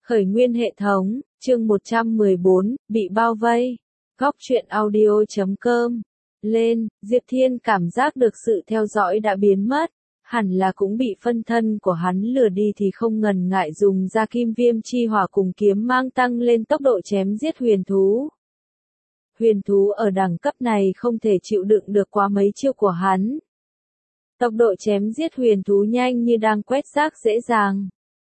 Khởi nguyên hệ thống, chương 114, bị bao vây. Góc truyện audio.com. Lên, Diệp Thiên cảm giác được sự theo dõi đã biến mất. Hẳn là cũng bị phân thân của hắn lừa đi thì không ngần ngại dùng ra kim viêm chi hỏa cùng kiếm mang tăng lên tốc độ chém giết huyền thú. Huyền thú ở đẳng cấp này không thể chịu đựng được quá mấy chiêu của hắn. Tốc độ chém giết huyền thú nhanh như đang quét rác dễ dàng.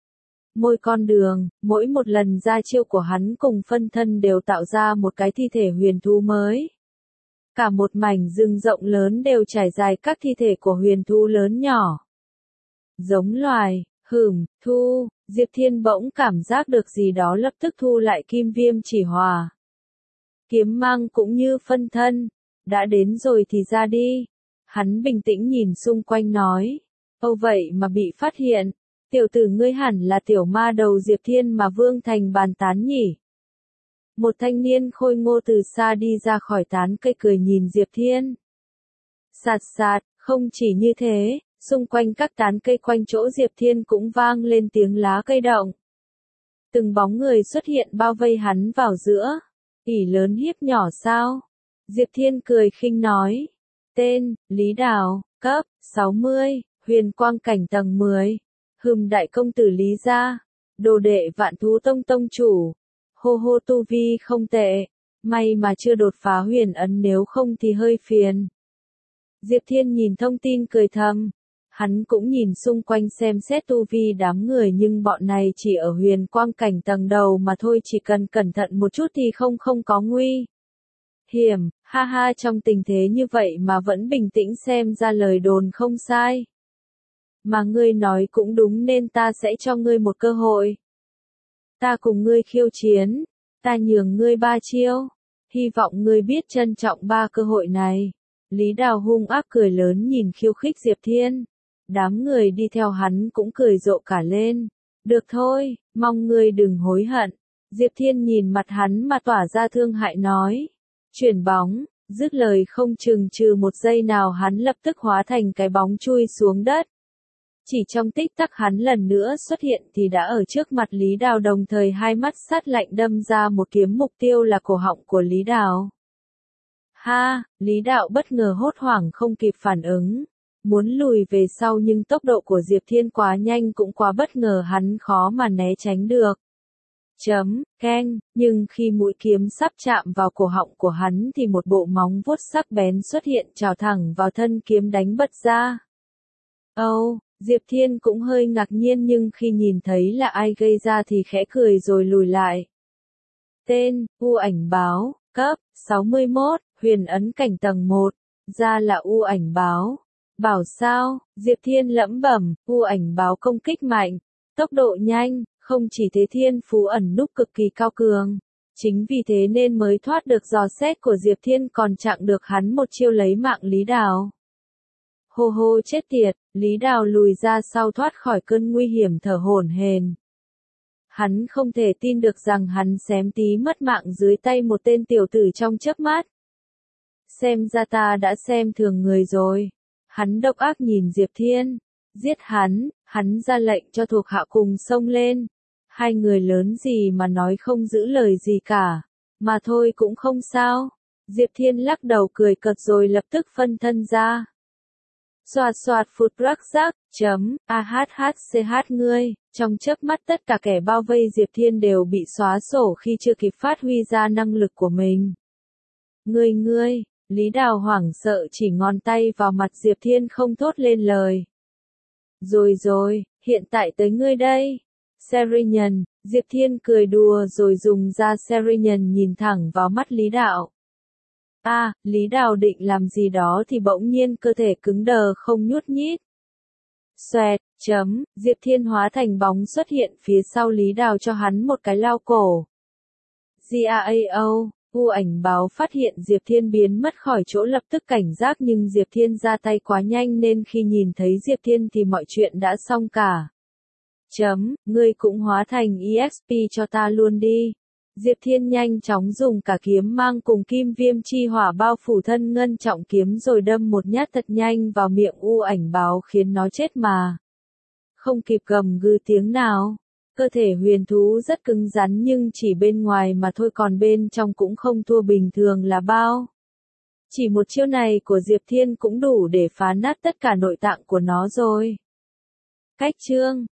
Mỗi con đường, mỗi một lần ra chiêu của hắn cùng phân thân đều tạo ra một cái thi thể huyền thú mới. Cả một mảnh rừng rộng lớn đều trải dài các thi thể của huyền thú lớn nhỏ. Giống loài, thu, Diệp Thiên bỗng cảm giác được gì đó lập tức thu lại kim viêm chỉ hỏa. Kiếm mang cũng như phân thân, đã đến rồi thì ra đi. Hắn bình tĩnh nhìn xung quanh nói, âu vậy mà bị phát hiện. Tiểu tử ngươi hẳn là tiểu ma đầu Diệp Thiên mà Vương Thành bàn tán nhỉ. Một thanh niên khôi ngô từ xa đi ra khỏi tán cây cười nhìn Diệp Thiên. Sạt sạt, không chỉ như thế, xung quanh các tán cây quanh chỗ Diệp Thiên cũng vang lên tiếng lá cây động. Từng bóng người xuất hiện bao vây hắn vào giữa. Ỷ lớn hiếp nhỏ sao? Diệp Thiên cười khinh nói. Tên, Lý Đào, cấp, 60, huyền quang cảnh tầng 10. Đại công tử Lý gia, đồ đệ Vạn Thú Tông tông chủ. Hô tu vi không tệ, may mà chưa đột phá huyền ấn nếu không thì hơi phiền. Diệp Thiên nhìn thông tin cười thầm. Hắn cũng nhìn xung quanh xem xét tu vi đám người nhưng bọn này chỉ ở huyền quang cảnh tầng đầu mà thôi, chỉ cần cẩn thận một chút thì không có nguy hiểm. Ha trong tình thế như vậy mà vẫn bình tĩnh xem ra lời đồn không sai. Mà ngươi nói cũng đúng nên ta sẽ cho ngươi một cơ hội. Ta cùng ngươi khiêu chiến, ta nhường ngươi 3 chiêu, hy vọng ngươi biết trân trọng 3 cơ hội này. Lý Đào hung ác cười lớn nhìn khiêu khích Diệp Thiên. Đám người đi theo hắn cũng cười rộ cả lên. Được thôi, mong ngươi đừng hối hận. Diệp Thiên nhìn mặt hắn mà tỏa ra thương hại nói. Chuyển bóng, dứt lời không chừng trừ một giây nào hắn lập tức hóa thành cái bóng chui xuống đất. Chỉ trong tích tắc hắn lần nữa xuất hiện thì đã ở trước mặt Lý Đào, đồng thời hai mắt sát lạnh đâm ra một kiếm, mục tiêu là cổ họng của Lý Đào. Lý Đạo bất ngờ hốt hoảng không kịp phản ứng. Muốn lùi về sau nhưng tốc độ của Diệp Thiên quá nhanh cũng quá bất ngờ, hắn khó mà né tránh được. Nhưng khi mũi kiếm sắp chạm vào cổ họng của hắn thì một bộ móng vuốt sắc bén xuất hiện chào thẳng vào thân kiếm đánh bật ra. Diệp Thiên cũng hơi ngạc nhiên nhưng khi nhìn thấy là ai gây ra thì khẽ cười rồi lùi lại. Tên, U Ảnh Báo, cấp, 61, huyền ấn cảnh tầng 1, ra là U Ảnh Báo. Bảo sao, Diệp Thiên lẩm bẩm, U Ảnh Báo công kích mạnh, tốc độ nhanh, không chỉ thế thiên phú ẩn núp cực kỳ cao cường. Chính vì thế nên mới thoát được dò xét của Diệp Thiên, còn chặn được hắn một chiêu lấy mạng Lý Đào. Chết tiệt, Lý Đào lùi ra sau thoát khỏi cơn nguy hiểm thở hổn hển. Hắn không thể tin được rằng hắn xém tí mất mạng dưới tay một tên tiểu tử trong chớp mắt. Xem ra ta đã xem thường người rồi. Hắn độc ác nhìn Diệp Thiên. Giết hắn ra lệnh cho thuộc hạ cùng xông lên. Hai người lớn gì mà nói không giữ lời gì cả. Mà thôi cũng không sao. Diệp Thiên lắc đầu cười cợt rồi lập tức phân thân ra. Xoạt phụt rắc rắc, ngươi. Trong chớp mắt tất cả kẻ bao vây Diệp Thiên đều bị xóa sổ khi chưa kịp phát huy ra năng lực của mình. Ngươi, Lý Đào hoảng sợ chỉ ngón tay vào mặt Diệp Thiên không thốt lên lời. Rồi, hiện tại tới ngươi đây. Serian, Diệp Thiên cười đùa rồi dùng ra Serian nhìn thẳng vào mắt Lý Đạo. Lý Đào định làm gì đó thì bỗng nhiên cơ thể cứng đờ không nhúc nhích. Xoẹt, Diệp Thiên hóa thành bóng xuất hiện phía sau Lý Đào cho hắn một cái lao cổ. U Ảnh Báo phát hiện Diệp Thiên biến mất khỏi chỗ lập tức cảnh giác nhưng Diệp Thiên ra tay quá nhanh nên khi nhìn thấy Diệp Thiên thì mọi chuyện đã xong cả. Ngươi cũng hóa thành EXP cho ta luôn đi. Diệp Thiên nhanh chóng dùng cả kiếm mang cùng kim viêm chi hỏa bao phủ thân ngân trọng kiếm rồi đâm một nhát thật nhanh vào miệng U Ảnh Báo khiến nó chết mà không kịp gầm gừ tiếng nào. Cơ thể huyền thú rất cứng rắn nhưng chỉ bên ngoài mà thôi, còn bên trong cũng không thua bình thường là bao. Chỉ một chiêu này của Diệp Thiên cũng đủ để phá nát tất cả nội tạng của nó rồi. Cách chương